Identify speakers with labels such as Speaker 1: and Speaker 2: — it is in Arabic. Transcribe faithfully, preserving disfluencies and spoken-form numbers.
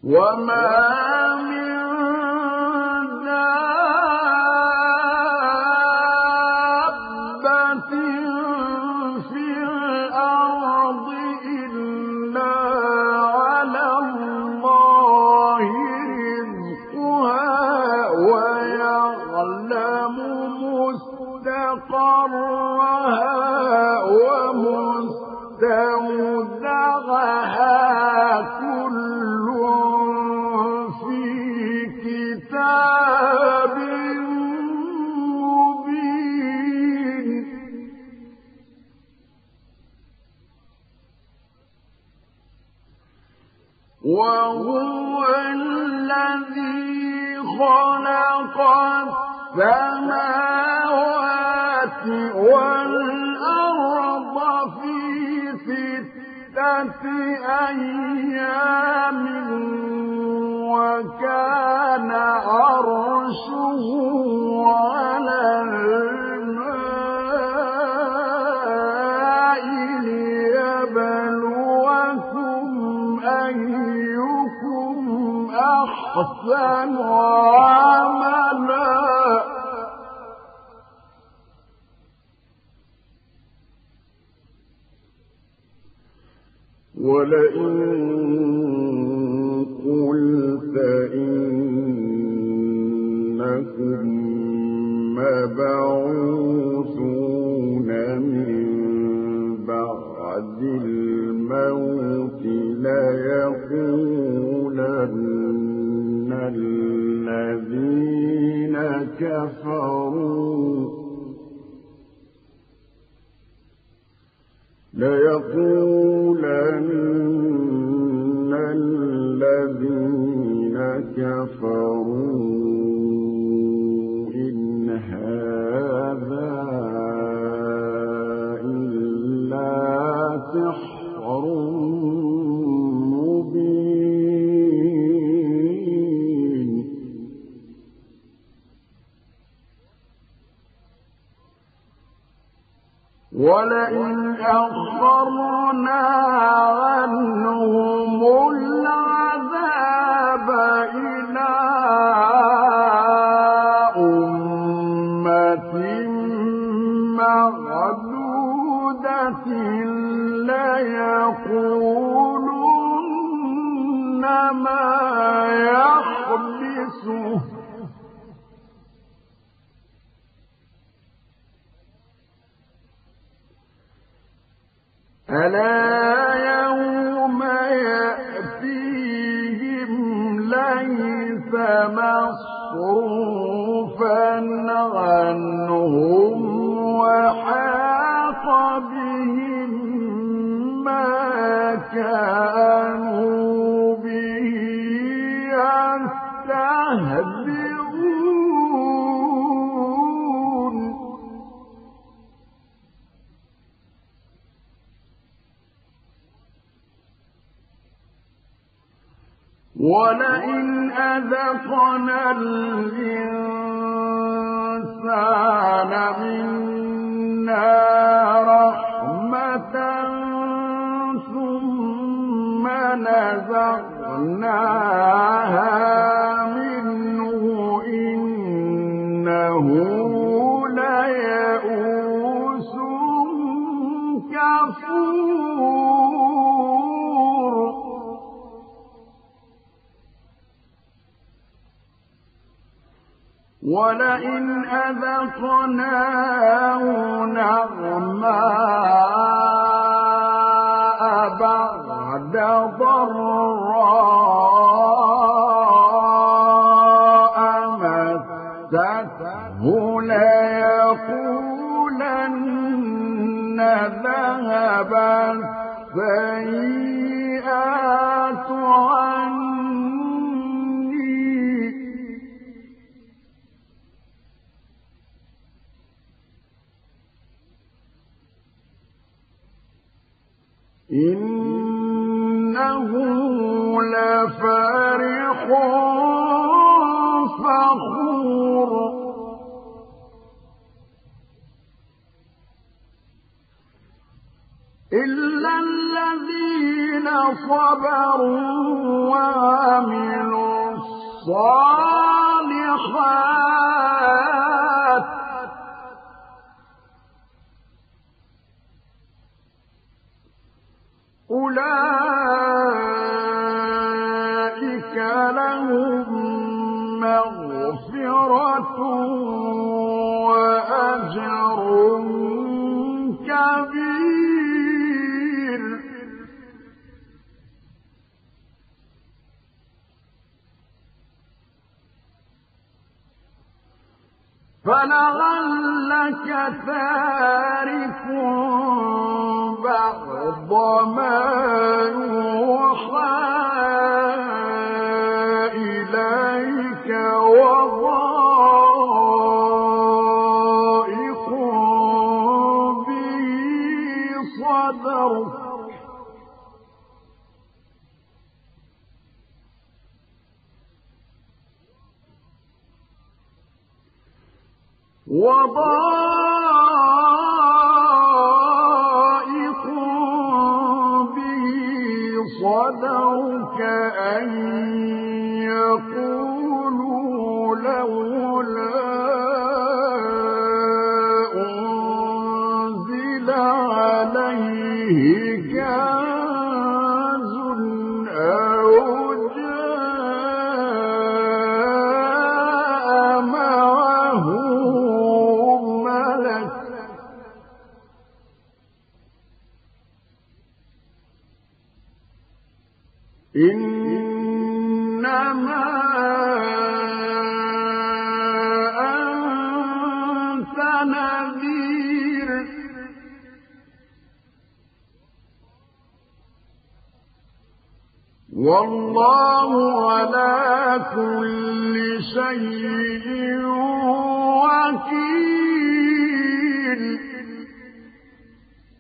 Speaker 1: وما من دابة في الأرض إلا على الله رزقها ويعلم مستقرها ومستودعها كل في كتاب مبين وهو الذي خلق السماوات والأرض في ستة أيام وكان عرشه على الماء ليبلوكم أيكم أحسن عملا ولئن قلت إنكم مبعوثون من بعد الموت ليقولن الذين كفروا ليقولن الذين كفروا إن هذا إلا سحر مبين ولئن أخرنا عنهم العذاب إلى أمة معدودة ليقولن ما يحبسه ألا يوم يأتيهم ليس مصروفا عنهم وحاق بهم ما كانوا به يستهزئون ولئن أذقنا الإنسان منا رحمة ثم نزعناها منه إنه ليئوس كفور ولئن أذقناه نعماء بعد ضراء مسته ليقولن ذهب السيئات عني إنه لفرح فخور إلا الذين صبروا وعملوا الصالحات أولئك لهم مغفرة وأجر كبير. فلعلك تارك بعض ما يوحى إليك وضائق به صدرك وضائق به صدرك أن يقولوا لولا أنزل عليه كنز أو جاء معه ملك إنما أنت نذير والله على كل شيء